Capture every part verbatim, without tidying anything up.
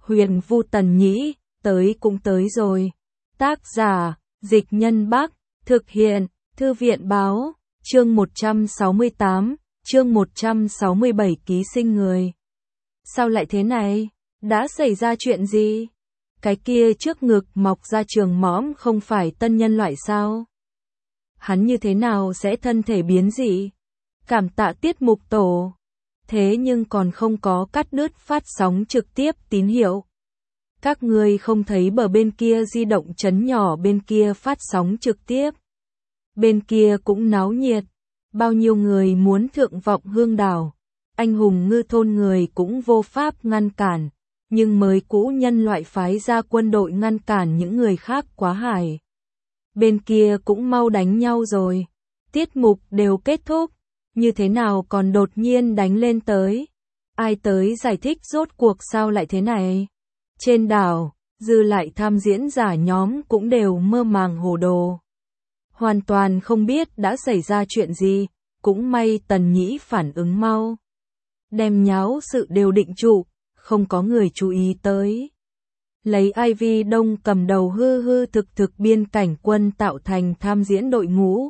Huyền Vu Tần Nhĩ, tới cũng tới rồi. Tác giả, Dịch Nhân Bắc, thực hiện, Thư viện Báo, chương một trăm sáu mươi tám, chương một trăm sáu mươi bảy ký sinh người. Sao lại thế này? Đã xảy ra chuyện gì? Cái kia trước ngực mọc ra trường mõm không phải tân nhân loại sao? Hắn như thế nào sẽ thân thể biến dị? Cảm tạ Tiết Mục Tổ. Thế nhưng còn không có cắt đứt phát sóng trực tiếp tín hiệu. Các ngươi không thấy bờ bên kia di động chấn nhỏ bên kia phát sóng trực tiếp. Bên kia cũng náo nhiệt. Bao nhiêu người muốn thượng vọng hương đảo. Anh hùng ngư thôn người cũng vô pháp ngăn cản. Nhưng mới cũ nhân loại phái ra quân đội ngăn cản những người khác quá hài. Bên kia cũng mau đánh nhau rồi. Tiết mục đều kết thúc. Như thế nào còn đột nhiên đánh lên tới? Ai tới giải thích rốt cuộc sao lại thế này? Trên đảo, dư lại tham diễn giả nhóm cũng đều mơ màng hồ đồ. Hoàn toàn không biết đã xảy ra chuyện gì, cũng may Tần Nhĩ phản ứng mau. Đem nháo sự đều định trụ, không có người chú ý tới. Lấy Ivy Đông cầm đầu hư hư thực thực biên cảnh quân tạo thành tham diễn đội ngũ.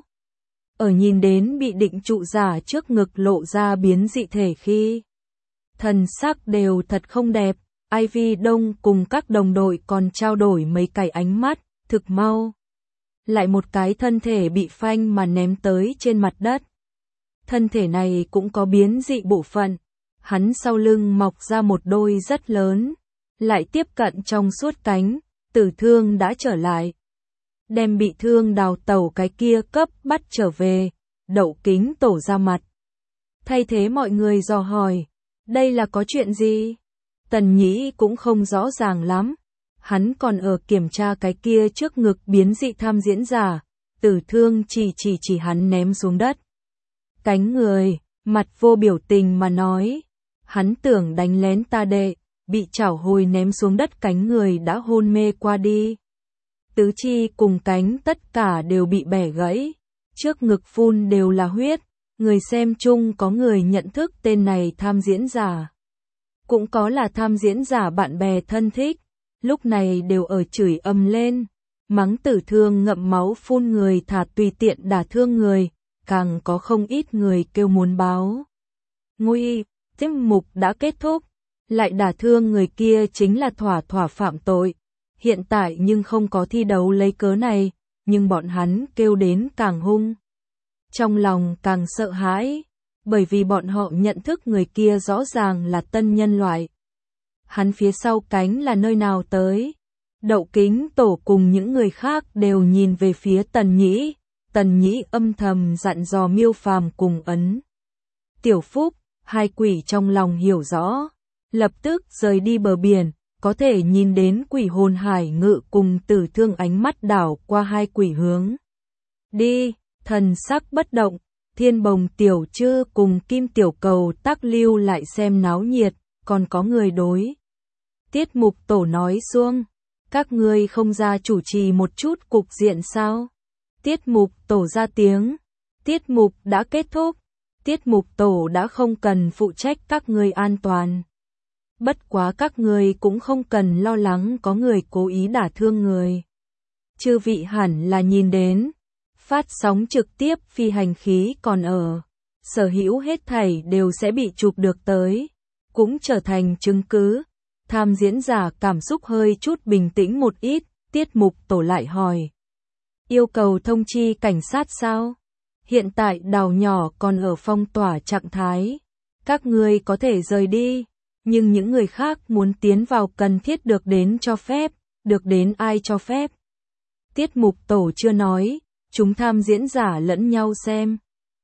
Ở nhìn đến bị định trụ giả trước ngực lộ ra biến dị thể khi. Thần sắc đều thật không đẹp, Ivy Đông cùng các đồng đội còn trao đổi mấy cái ánh mắt, thực mau. Lại một cái thân thể bị phanh mà ném tới trên mặt đất. Thân thể này cũng có biến dị bộ phận, hắn sau lưng mọc ra một đôi rất lớn, lại tiếp cận trong suốt cánh, Tử Thương đã trở lại. Đem bị thương đào tẩu cái kia cấp bắt trở về, Đậu Kính Tổ ra mặt. Thay thế mọi người dò hỏi, đây là có chuyện gì? Tần Nhĩ cũng không rõ ràng lắm, hắn còn ở kiểm tra cái kia trước ngực biến dị tham diễn giả, Tử Thương chỉ chỉ chỉ hắn ném xuống đất. Cánh người, mặt vô biểu tình mà nói, hắn tưởng đánh lén ta đệ, bị chảo hồi ném xuống đất cánh người đã hôn mê qua đi. Tứ chi cùng cánh tất cả đều bị bẻ gãy, trước ngực phun đều là huyết, người xem chung có người nhận thức tên này tham diễn giả. Cũng có là tham diễn giả bạn bè thân thích, lúc này đều ở chửi ầm lên, mắng Tử Thương ngậm máu phun người thả tùy tiện đả thương người, càng có không ít người kêu muốn báo. Nguy, tiết mục đã kết thúc, lại đả thương người kia chính là thỏa thỏa phạm tội. Hiện tại nhưng không có thi đấu lấy cớ này, nhưng bọn hắn kêu đến càng hung. Trong lòng càng sợ hãi, bởi vì bọn họ nhận thức người kia rõ ràng là tân nhân loại. Hắn phía sau cánh là nơi nào tới? Đậu Kính Tổ cùng những người khác đều nhìn về phía Tần Nhĩ, Tần Nhĩ âm thầm dặn dò Miêu Phàm cùng Ấn Tiểu Phúc, hai quỷ trong lòng hiểu rõ, lập tức rời đi bờ biển. Có thể nhìn đến quỷ hồn hải ngự cùng Tử Thương ánh mắt đảo qua hai quỷ hướng. Đi, thần sắc bất động, Thiên Bồng Tiểu Trư cùng Kim Tiểu Cầu tắc lưu lại xem náo nhiệt, còn có người đối. Tiết Mục Tổ nói xuông, các ngươi không ra chủ trì một chút cục diện sao? Tiết Mục Tổ ra tiếng, tiết mục đã kết thúc, Tiết Mục Tổ đã không cần phụ trách các ngươi an toàn. Bất quá các người cũng không cần lo lắng có người cố ý đả thương người. Chư vị hẳn là nhìn đến, phát sóng trực tiếp phi hành khí còn ở, sở hữu hết thảy đều sẽ bị chụp được tới, cũng trở thành chứng cứ. Tham diễn giả cảm xúc hơi chút bình tĩnh một ít, Tiết Mục Tổ lại hỏi. Yêu cầu thông chi cảnh sát sao? Hiện tại đảo nhỏ còn ở phong tỏa trạng thái, các người có thể rời đi. Nhưng những người khác muốn tiến vào cần thiết được đến cho phép, được đến ai cho phép. Tiết Mục Tổ chưa nói, chúng tham diễn giả lẫn nhau xem.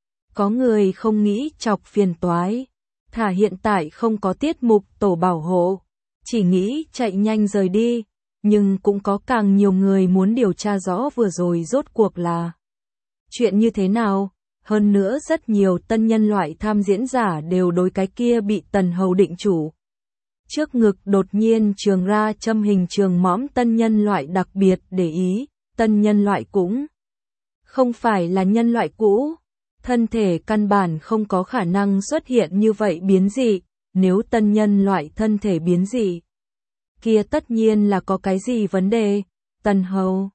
Có người không nghĩ chọc phiền toái, thả hiện tại không có Tiết Mục Tổ bảo hộ, chỉ nghĩ chạy nhanh rời đi, nhưng cũng có càng nhiều người muốn điều tra rõ vừa rồi rốt cuộc là chuyện như thế nào. Hơn nữa rất nhiều tân nhân loại tham diễn giả đều đối cái kia bị Tần Hầu định chủ. Trước ngực đột nhiên trường ra châm hình trường mõm tân nhân loại đặc biệt để ý, tân nhân loại cũng không phải là nhân loại cũ. Thân thể căn bản không có khả năng xuất hiện như vậy biến dị, nếu tân nhân loại thân thể biến dị. kia tất nhiên là có cái gì vấn đề. Tần Hầu.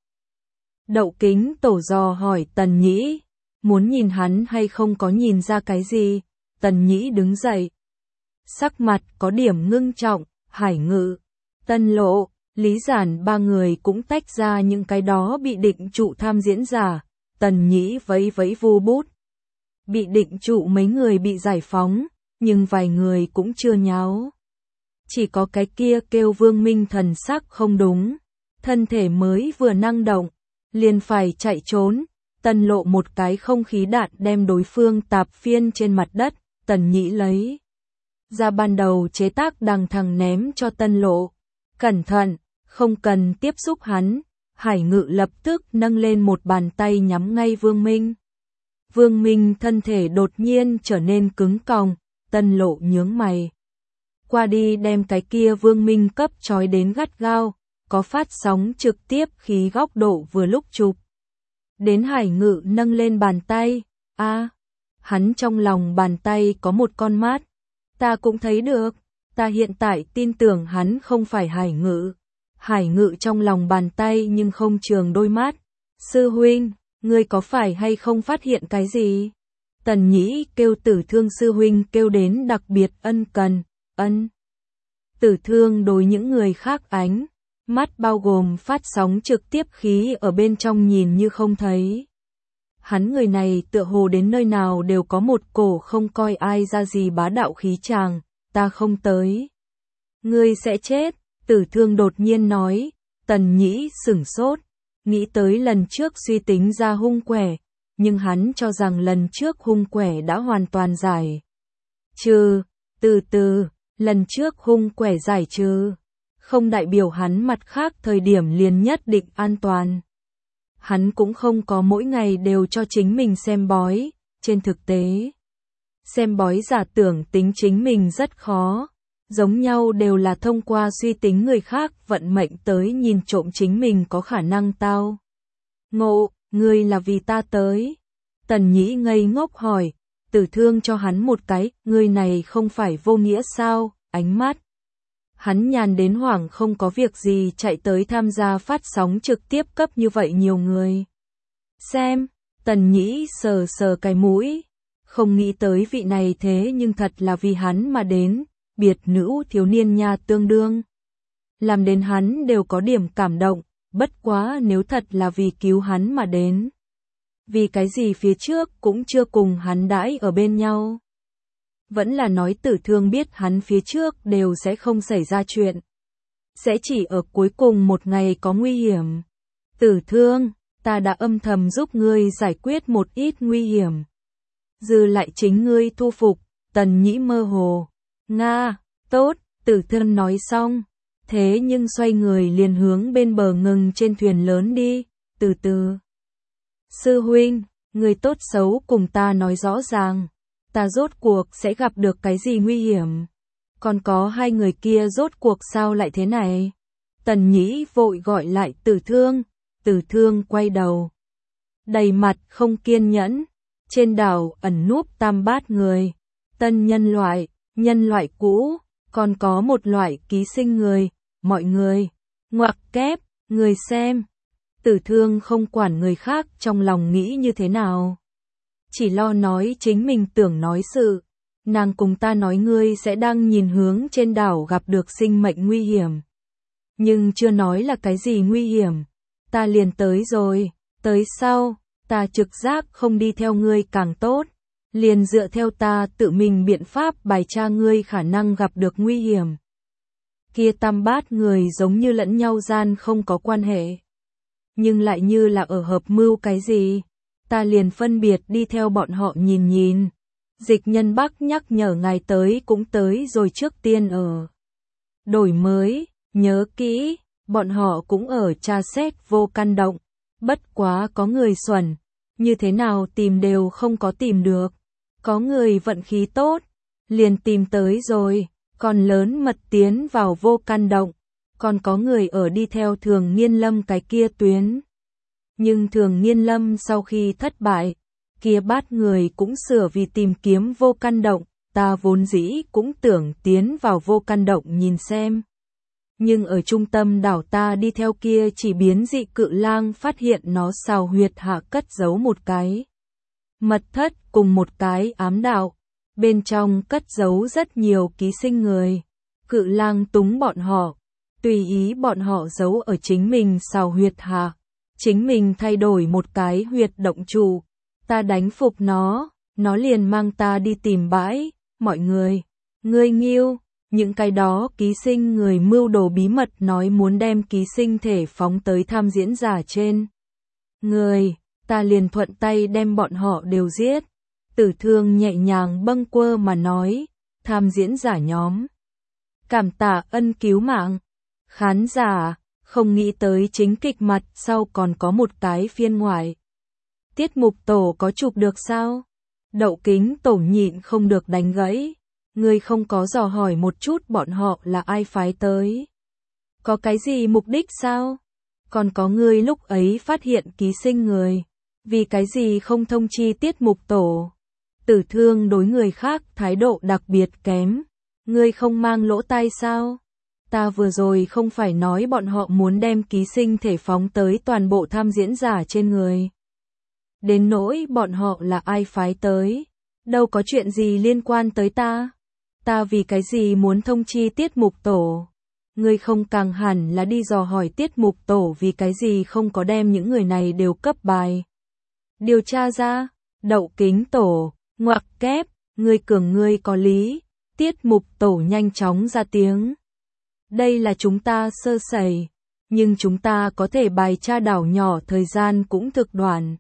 Đậu Kính Tổ dò hỏi Tần Nhĩ, muốn nhìn hắn hay không có nhìn ra cái gì. Tần Nhĩ đứng dậy, sắc mặt có điểm ngưng trọng. Hải Ngự, Tân Lộ, Lý Giản ba người cũng tách ra những cái đó bị định trụ tham diễn giả. Tần Nhĩ vẫy vẫy vu bút. Bị định trụ mấy người bị giải phóng, nhưng vài người cũng chưa nháo. Chỉ có cái kia kêu Vương Minh thần sắc không đúng, thân thể mới vừa năng động, liền phải chạy trốn. Tân Lộ một cái không khí đạn đem đối phương tạp phiên trên mặt đất. Tần Nhĩ lấy ra ban đầu chế tác đằng thằng ném cho Tân Lộ. Cẩn thận, không cần tiếp xúc hắn. Hải Ngự lập tức nâng lên một bàn tay nhắm ngay Vương Minh. Vương Minh thân thể đột nhiên trở nên cứng còng. Tân Lộ nhướng mày qua đi đem cái kia Vương Minh cấp trói đến gắt gao, có phát sóng trực tiếp khí góc độ vừa lúc chụp đến Hải Ngự nâng lên bàn tay. A, à, hắn trong lòng bàn tay có một con mắt. Ta cũng thấy được, ta hiện tại tin tưởng hắn không phải Hải Ngự. Hải Ngự trong lòng bàn tay nhưng không trường đôi mắt. Sư huynh, ngươi có phải hay không phát hiện cái gì? Tần Nhĩ kêu Tử Thương sư huynh kêu đến đặc biệt ân cần. Ân. Tử Thương đối những người khác ánh mắt bao gồm phát sóng trực tiếp khí ở bên trong nhìn như không thấy. Hắn người này tựa hồ đến nơi nào đều có một cổ không coi ai ra gì bá đạo khí chàng. Ta không tới, ngươi sẽ chết. Tử Thương đột nhiên nói. Tần Nhĩ sửng sốt, nghĩ tới lần trước suy tính ra hung quẻ, nhưng hắn cho rằng lần trước hung quẻ đã hoàn toàn giải trừ. Từ từ, lần trước hung quẻ giải trừ, không đại biểu hắn mặt khác thời điểm liền nhất định an toàn. Hắn cũng không có mỗi ngày đều cho chính mình xem bói. Trên thực tế, xem bói giả tưởng tính chính mình rất khó. Giống nhau đều là thông qua suy tính người khác vận mệnh tới nhìn trộm chính mình có khả năng tao ngộ. Ngươi là vì ta tới. Tần Nhĩ ngây ngốc hỏi. Tử Thương cho hắn một cái, ngươi này không phải vô nghĩa sao? Ánh mắt hắn nhàn đến hoảng không có việc gì chạy tới tham gia phát sóng trực tiếp cấp như vậy nhiều người xem. Tần Nhĩ sờ sờ cái mũi, không nghĩ tới vị này thế nhưng thật là vì hắn mà đến. Biệt nữ thiếu niên nha tương đương làm đến hắn đều có điểm cảm động. Bất quá nếu thật là vì cứu hắn mà đến, vì cái gì phía trước cũng chưa cùng hắn đãi ở bên nhau. Vẫn là nói Tử Thương biết hắn phía trước đều sẽ không xảy ra chuyện, sẽ chỉ ở cuối cùng một ngày có nguy hiểm. Tử Thương, ta đã âm thầm giúp ngươi giải quyết một ít nguy hiểm, dư lại chính ngươi thu phục. Tần Nhĩ mơ hồ. Nga, tốt. Tử Thương nói xong, thế nhưng xoay người liền hướng bên bờ ngừng trên thuyền lớn đi. Từ từ. Sư huynh, người tốt xấu cùng ta nói rõ ràng, ta rốt cuộc sẽ gặp được cái gì nguy hiểm? Còn có hai người kia rốt cuộc sao lại thế này? Tần Nhĩ vội gọi lại Tử Thương. Tử Thương quay đầu, đầy mặt không kiên nhẫn. Trên đảo ẩn núp tam bát người, tân nhân loại, nhân loại cũ, còn có một loại ký sinh người. Mọi người, ngoặc kép, người xem. Tử Thương không quản người khác trong lòng nghĩ như thế nào, chỉ lo nói chính mình tưởng nói sự. Nàng cùng ta nói ngươi sẽ đang nhìn hướng trên đảo gặp được sinh mệnh nguy hiểm, nhưng chưa nói là cái gì nguy hiểm. Ta liền tới rồi, tới sau, ta trực giác không đi theo ngươi càng tốt, liền dựa theo ta tự mình biện pháp bài tra ngươi khả năng gặp được nguy hiểm. Kia tam bát người giống như lẫn nhau gian không có quan hệ, nhưng lại như là ở hợp mưu cái gì. Ta liền phân biệt đi theo bọn họ nhìn nhìn. Dịch Nhân Bắc nhắc nhở ngài tới cũng tới rồi, trước tiên ở đổi mới, nhớ kỹ, bọn họ cũng ở tra xét vô căn động. Bất quá có người xuẩn, như thế nào tìm đều không có tìm được. Có người vận khí tốt, liền tìm tới rồi, còn lớn mật tiến vào vô căn động. Còn có người ở đi theo Thường Nghiên Lâm cái kia tuyến. Nhưng Thường Nghiên Lâm sau khi thất bại, kia bát người cũng sửa vì tìm kiếm vô căn động. Ta vốn dĩ cũng tưởng tiến vào vô căn động nhìn xem, Nhưng ở trung tâm đảo ta đi theo kia chỉ biến dị cự lang phát hiện nó xào huyệt hạ cất giấu một cái mật thất cùng một cái ám đạo. Bên trong cất giấu rất nhiều ký sinh người. Cự lang túng bọn họ, tùy ý bọn họ giấu ở chính mình xào huyệt hạ. Chính mình thay đổi một cái huyệt động trụ. Ta đánh phục nó, nó liền mang ta đi tìm bãi. Mọi người, ngươi nghiêu. Những cái đó ký sinh người mưu đồ bí mật nói muốn đem ký sinh thể phóng tới tham diễn giả trên người, ta liền thuận tay đem bọn họ đều giết. Tử Thương nhẹ nhàng bâng quơ mà nói, tham diễn giả nhóm. Cảm tạ ân cứu mạng. Khán giả, không nghĩ tới chính kịch mặt sau còn có một cái phiên ngoại. Tiết mục tổ có chụp được sao? Đậu Kính Tổ nhịn không được đánh gãy. Ngươi không có dò hỏi một chút bọn họ là ai phái tới. Có cái gì mục đích sao? Còn có ngươi lúc ấy phát hiện ký sinh người. Vì cái gì không thông chi tiết mục tổ? Tử Thương đối người khác thái độ đặc biệt kém. Ngươi không mang lỗ tai sao? Ta vừa rồi không phải nói bọn họ muốn đem ký sinh thể phóng tới toàn bộ tham diễn giả trên người. Đến nỗi bọn họ là ai phái tới. Đâu có chuyện gì liên quan tới ta. Ta vì cái gì muốn thông chi tiết mục tổ? Ngươi không càng hẳn là đi dò hỏi tiết mục tổ vì cái gì không có đem những người này đều cấp bài. Điều tra ra, Đậu Kính Tổ, ngoặc kép, ngươi cường ngươi có lý, tiết mục tổ nhanh chóng ra tiếng. Đây là chúng ta sơ sẩy, nhưng chúng ta có thể bài tra đảo nhỏ thời gian cũng thực đoạn.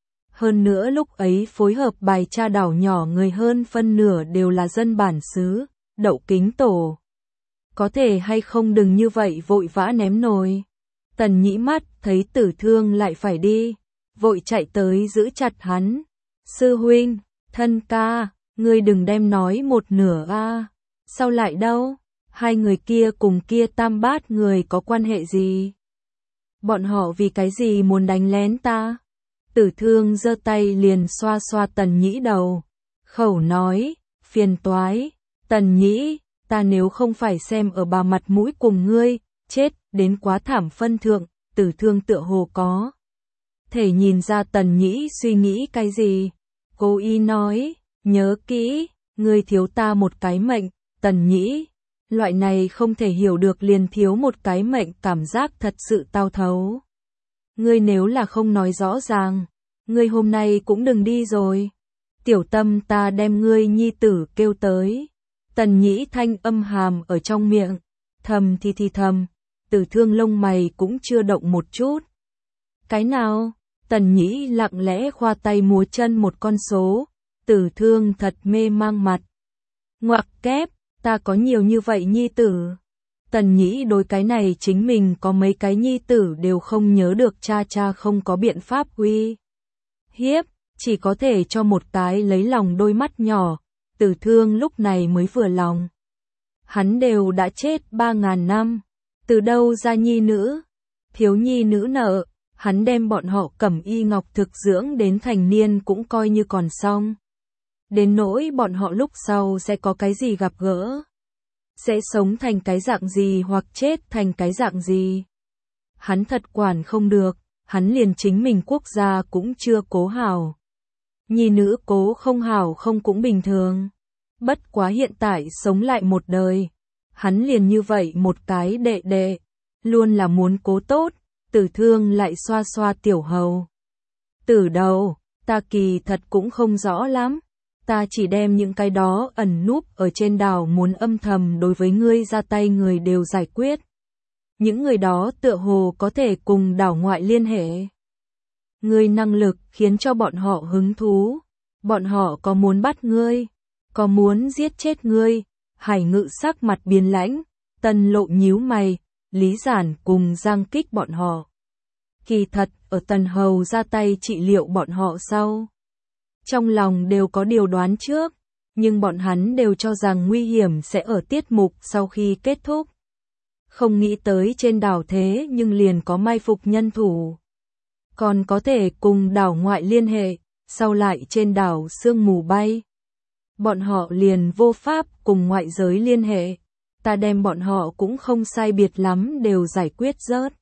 Hơn nữa lúc ấy phối hợp bài tra đảo nhỏ người hơn phân nửa đều là dân bản xứ, Đậu Kính Tổ. Có thể hay không đừng như vậy vội vã ném nồi. Tần Nhĩ mắt thấy Tử Thương lại phải đi, vội chạy tới giữ chặt hắn. Sư huynh, thân ca, ngươi đừng đem nói một nửa a. Sao lại đâu? Hai người kia cùng kia tam bát người có quan hệ gì? Bọn họ vì cái gì muốn đánh lén ta? Tử Thương giơ tay liền xoa xoa Tần Nhĩ đầu. Khẩu nói, phiền toái, Tần Nhĩ, ta nếu không phải xem ở bà mặt mũi cùng ngươi, chết, đến quá thảm phân thượng, Tử Thương tựa hồ có. Thể nhìn ra Tần Nhĩ suy nghĩ cái gì. Cô y nói, nhớ kỹ, ngươi thiếu ta một cái mệnh, Tần Nhĩ. Loại này không thể hiểu được liền thiếu một cái mệnh cảm giác thật sự tao thấu. Ngươi nếu là không nói rõ ràng, ngươi hôm nay cũng đừng đi rồi. Tiểu Tâm ta đem ngươi nhi tử kêu tới. Tần Nhĩ thanh âm hàm ở trong miệng, thầm thì thì thầm, Tử Thương lông mày cũng chưa động một chút. Cái nào? Tần Nhĩ lặng lẽ khoa tay múa chân một con số, Tử Thương thật mê mang mặt. Ngoặc kép, ta có nhiều như vậy nhi tử. Tần Nhĩ đối cái này chính mình có mấy cái nhi tử đều không nhớ được, cha cha không có biện pháp uy hiếp, chỉ có thể cho một cái lấy lòng đôi mắt nhỏ. Tử Thương lúc này mới vừa lòng. Hắn đều đã chết ba ngàn năm, từ đâu ra nhi nữ? Thiếu nhi nữ nợ, hắn đem bọn họ Cẩm Y Ngọc thực dưỡng đến thành niên cũng coi như còn xong. Đến nỗi bọn họ lúc sau sẽ có cái gì gặp gỡ, sẽ sống thành cái dạng gì hoặc chết thành cái dạng gì. Hắn thật quản không được, hắn liền chính mình quốc gia cũng chưa cố hảo. Nhi nữ cố không hảo không cũng bình thường. Bất quá hiện tại sống lại một đời, hắn liền như vậy một cái đệ đệ, luôn là muốn cố tốt. Tử Thương lại xoa xoa tiểu hầu. Tử đầu, ta kỳ thật cũng không rõ lắm. Ta chỉ đem những cái đó ẩn núp ở trên đảo muốn âm thầm đối với ngươi ra tay người đều giải quyết. Những người đó tựa hồ có thể cùng đảo ngoại liên hệ. Ngươi năng lực khiến cho bọn họ hứng thú. Bọn họ có muốn bắt ngươi, có muốn giết chết ngươi. Hải Ngự sắc mặt biến lãnh, Tần Lộ nhíu mày, Lý Giản cùng Giang Kích bọn họ. Kỳ thật, ở Tần Hầu ra tay trị liệu bọn họ sau. Trong lòng đều có điều đoán trước, nhưng bọn hắn đều cho rằng nguy hiểm sẽ ở tiết mục sau khi kết thúc. Không nghĩ tới trên đảo thế nhưng liền có mai phục nhân thủ. Còn có thể cùng đảo ngoại liên hệ, sau lại trên đảo sương mù bay. Bọn họ liền vô pháp cùng ngoại giới liên hệ. ta đem bọn họ cũng không sai biệt lắm đều giải quyết rớt.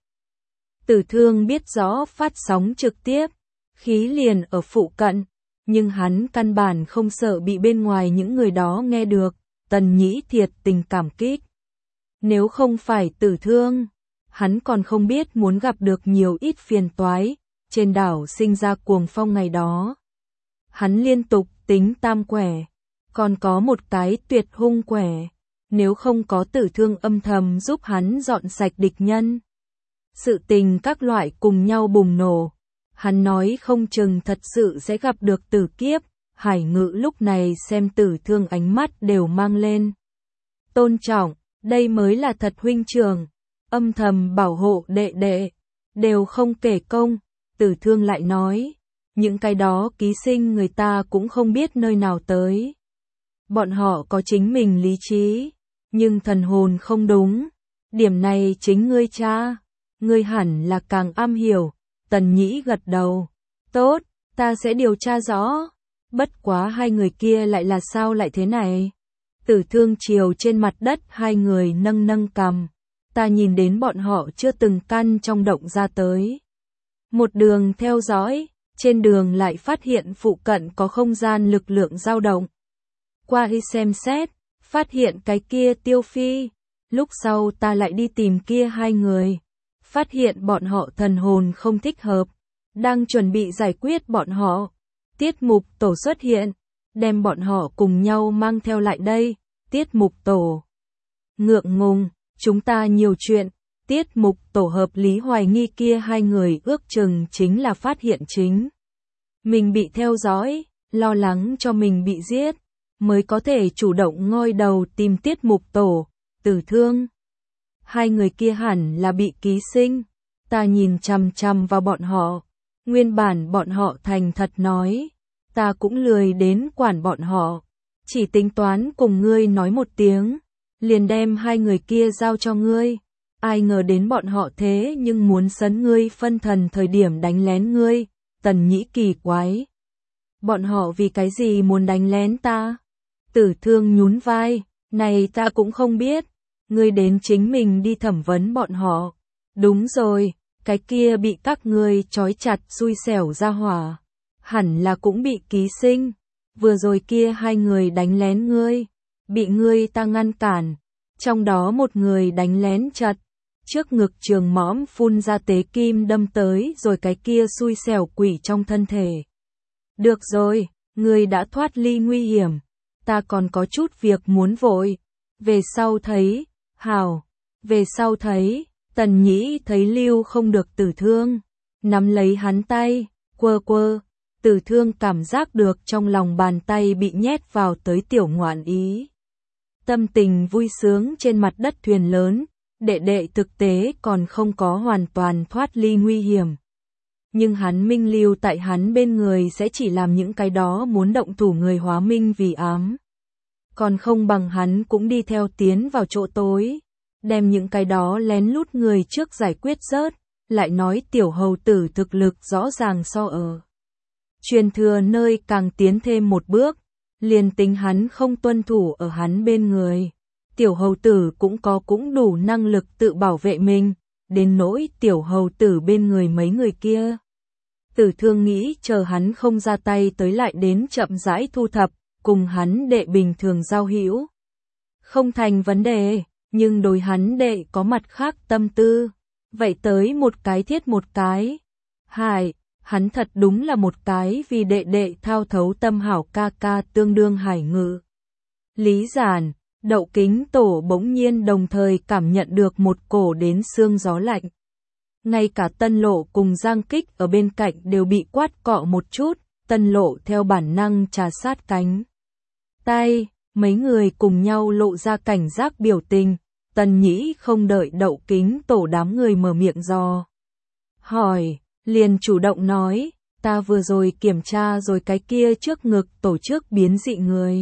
Tử Thương biết rõ phát sóng trực tiếp, khí liền ở phụ cận, nhưng hắn căn bản không sợ bị bên ngoài những người đó nghe được, Tần Nhĩ thiệt tình cảm kích. Nếu không phải Tử Thương, hắn còn không biết muốn gặp được nhiều ít phiền toái, trên đảo sinh ra cuồng phong ngày đó. Hắn liên tục tính tam quẻ, còn có một cái tuyệt hung quẻ, nếu không có Tử Thương âm thầm giúp hắn dọn sạch địch nhân. Sự tình các loại cùng nhau bùng nổ, hắn nói không chừng thật sự sẽ gặp được tử kiếp, Hải Ngự lúc này xem Tử Thương ánh mắt đều mang lên tôn trọng, đây mới là thật huynh trưởng, âm thầm bảo hộ đệ đệ, đều không kể công. Tử Thương lại nói, những cái đó ký sinh người ta cũng không biết nơi nào tới. Bọn họ có chính mình lý trí, nhưng thần hồn không đúng. Điểm này chính ngươi cha, ngươi hẳn là càng am hiểu. Tần Nhĩ gật đầu. Tốt, ta sẽ điều tra rõ. Bất quá hai người kia lại là sao lại thế này? Tử Thương chiều trên mặt đất hai người nâng nâng cằm. Ta nhìn đến bọn họ chưa từng căn trong động ra tới. Một đường theo dõi, trên đường lại phát hiện phụ cận có không gian lực lượng dao động. Qua đi xem xét, phát hiện cái kia Tiêu Phi. Lúc sau ta lại đi tìm kia hai người. Phát hiện bọn họ thần hồn không thích hợp. Đang chuẩn bị giải quyết bọn họ. Tiết mục tổ xuất hiện. Đem bọn họ cùng nhau mang theo lại đây. Tiết mục tổ. Ngượng ngùng, chúng ta nhiều chuyện. Tiết mục tổ hợp lý hoài nghi kia hai người ước chừng chính là phát hiện chính. Mình bị theo dõi, lo lắng cho mình bị giết. Mới có thể chủ động ngoi đầu tìm tiết mục tổ. Tử Thương. Hai người kia hẳn là bị ký sinh. Ta nhìn chằm chằm vào bọn họ. Nguyên bản bọn họ thành thật nói. Ta cũng lười đến quản bọn họ. Chỉ tính toán cùng ngươi nói một tiếng. Liền đem hai người kia giao cho ngươi. Ai ngờ đến bọn họ thế nhưng muốn sấn ngươi phân thần thời điểm đánh lén ngươi. Tần Nhĩ kỳ quái. Bọn họ vì cái gì muốn đánh lén ta? Tử Thương nhún vai. Này ta cũng không biết. Ngươi đến chính mình đi thẩm vấn bọn họ. Đúng rồi, cái kia bị các ngươi trói chặt xui xẻo ra hỏa. Hẳn là cũng bị ký sinh. Vừa rồi kia hai người đánh lén ngươi. Bị ngươi ta ngăn cản. Trong đó một người đánh lén chặt. Trước ngực trường mõm phun ra tế kim đâm tới rồi cái kia xui xẻo quỷ trong thân thể. Được rồi, ngươi đã thoát ly nguy hiểm. Ta còn có chút việc muốn vội. Về sau thấy, hảo, về sau thấy, Tần Nhĩ thấy lưu không được Tử Thương. Nắm lấy hắn tay, quơ quơ, Tử Thương cảm giác được trong lòng bàn tay bị nhét vào tới tiểu ngoạn ý. Tâm tình vui sướng trên mặt đất thuyền lớn, đệ đệ thực tế còn không có hoàn toàn thoát ly nguy hiểm. Nhưng hắn minh lưu tại hắn bên người sẽ chỉ làm những cái đó muốn động thủ người hóa minh vì ám. Còn không bằng hắn cũng đi theo tiến vào chỗ tối, đem những cái đó lén lút người trước giải quyết rớt, lại nói tiểu hầu tử thực lực rõ ràng so ở. Truyền thừa nơi càng tiến thêm một bước, liền tính hắn không tuân thủ ở hắn bên người. Tiểu hầu tử cũng có cũng đủ năng lực tự bảo vệ mình, đến nỗi tiểu hầu tử bên người mấy người kia. Tử Thương nghĩ chờ hắn không ra tay tới lại đến chậm rãi thu thập, cùng hắn đệ bình thường giao hữu. Không thành vấn đề, nhưng đối hắn đệ có mặt khác tâm tư. Vậy tới một cái thiết một cái. Hải, hắn thật đúng là một cái vì đệ đệ thao thấu tâm hảo ca ca tương đương Hải Ngự. Lý Giản, Đậu Kính Tổ bỗng nhiên đồng thời cảm nhận được một cổ đến xương gió lạnh. Ngay cả Tân Lộ cùng Giang Kích ở bên cạnh đều bị quát cọ một chút, Tân Lộ theo bản năng trà sát cánh tay, mấy người cùng nhau lộ ra cảnh giác biểu tình. Tần Nhĩ không đợi Đậu Kính Tổ đám người mở miệng dò hỏi, liền chủ động nói, ta vừa rồi kiểm tra rồi cái kia trước ngực tổ chức biến dị người.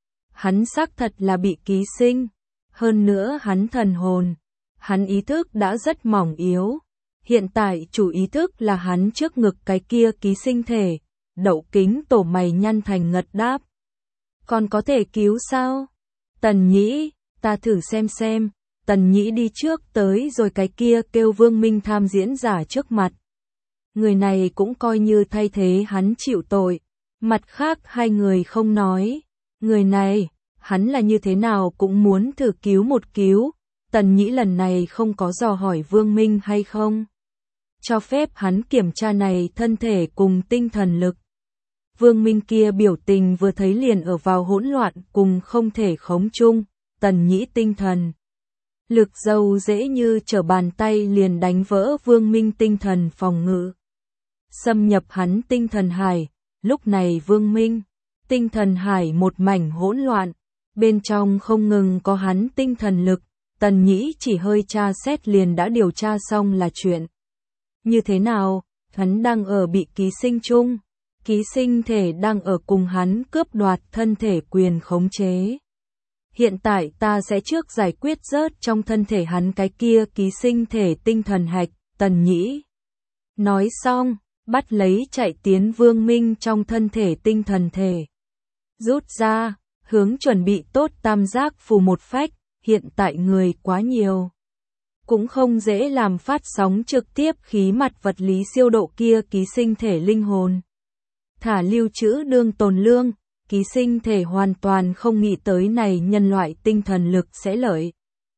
Hắn xác thật là bị ký sinh, hơn nữa hắn thần hồn, hắn ý thức đã rất mỏng yếu. Hiện tại chủ ý thức là hắn trước ngực cái kia ký sinh thể. Đậu Kính Tổ mày nhăn thành ngật đáp. Còn có thể cứu sao? Tần Nhĩ, ta thử xem xem. Tần Nhĩ đi trước tới rồi cái kia kêu Vương Minh tham diễn giả trước mặt. Người này cũng coi như thay thế hắn chịu tội. Mặt khác hai người không nói. Người này, hắn là như thế nào cũng muốn thử cứu một cứu. Tần Nhĩ lần này không có dò hỏi Vương Minh hay không. Cho phép hắn kiểm tra này thân thể cùng tinh thần lực. Vương Minh kia biểu tình vừa thấy liền ở vào hỗn loạn cùng không thể khống chung. Tần Nhĩ tinh thần lực dâu dễ như trở bàn tay liền đánh vỡ Vương Minh tinh thần phòng ngự. Xâm nhập hắn tinh thần hải, lúc này Vương Minh, tinh thần hải một mảnh hỗn loạn, bên trong không ngừng có hắn tinh thần lực, Tần Nhĩ chỉ hơi tra xét liền đã điều tra xong là chuyện. Như thế nào, hắn đang ở bị ký sinh chung, ký sinh thể đang ở cùng hắn cướp đoạt thân thể quyền khống chế. Hiện tại ta sẽ trước giải quyết rớt trong thân thể hắn cái kia ký sinh thể tinh thần hạch, Tần Nhĩ. Nói xong, bắt lấy chạy tiến Vương Minh trong thân thể tinh thần thể. Rút ra, hướng chuẩn bị tốt tam giác phù một phách, hiện tại người quá nhiều. Cũng không dễ làm phát sóng trực tiếp khí mặt vật lý siêu độ kia ký sinh thể linh hồn. Thả lưu trữ đương tồn lương. Ký sinh thể hoàn toàn không nghĩ tới này nhân loại tinh thần lực sẽ lợi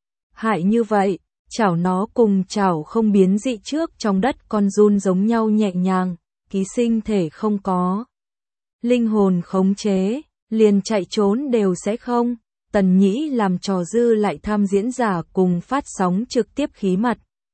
hại như vậy, chảo nó cùng chảo không biến dị trước trong đất con run giống nhau nhẹ nhàng, ký sinh thể không có linh hồn khống chế, liền chạy trốn đều sẽ không. Tần Nhĩ làm trò dư lại tham diễn giả cùng phát sóng trực tiếp khí mặt.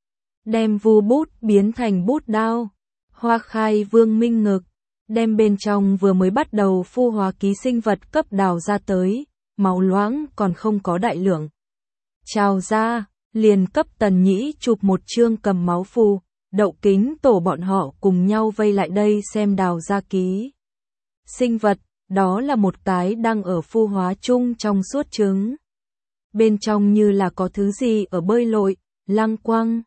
Đem vu bút biến thành bút đao, hoa khai Vương Minh ngực. Đem bên trong vừa mới bắt đầu phu hóa ký sinh vật cấp đào ra tới, máu loãng còn không có đại lượng. Trào ra, liền cấp Tần Nhĩ chụp một chương cầm máu phù, Đậu Kính tổ bọn họ cùng nhau vây lại đây xem đào ra ký. Sinh vật, đó là một cái đang ở phu hóa chung trong suốt trứng. Bên trong như là có thứ gì ở bơi lội, lăng quăng.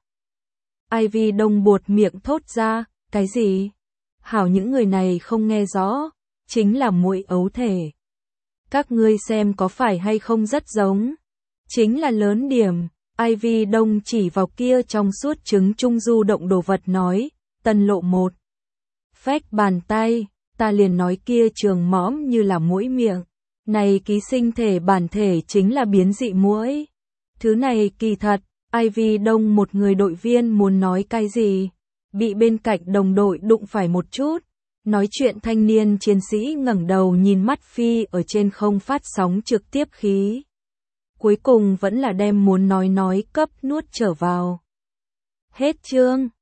Ivy Đông buột miệng thốt ra, cái gì? Hảo những người này không nghe rõ, chính là muỗi ấu thể. Các ngươi xem có phải hay không rất giống. Chính là lớn điểm, Ivy Đông chỉ vào kia trong suốt trứng trung du động đồ vật nói, Tân Lộ một. Phách bàn tay, ta liền nói kia trường mõm như là muỗi miệng. Này ký sinh thể bản thể chính là biến dị muỗi. Thứ này kỳ thật, Ivy Đông một người đội viên muốn nói cái gì. Bị bên cạnh đồng đội đụng phải một chút. Nói chuyện thanh niên chiến sĩ ngẩng đầu nhìn mắt phi ở trên không phát sóng trực tiếp khí. Cuối cùng vẫn là đem muốn nói nói cấp nuốt trở vào. Hết chương.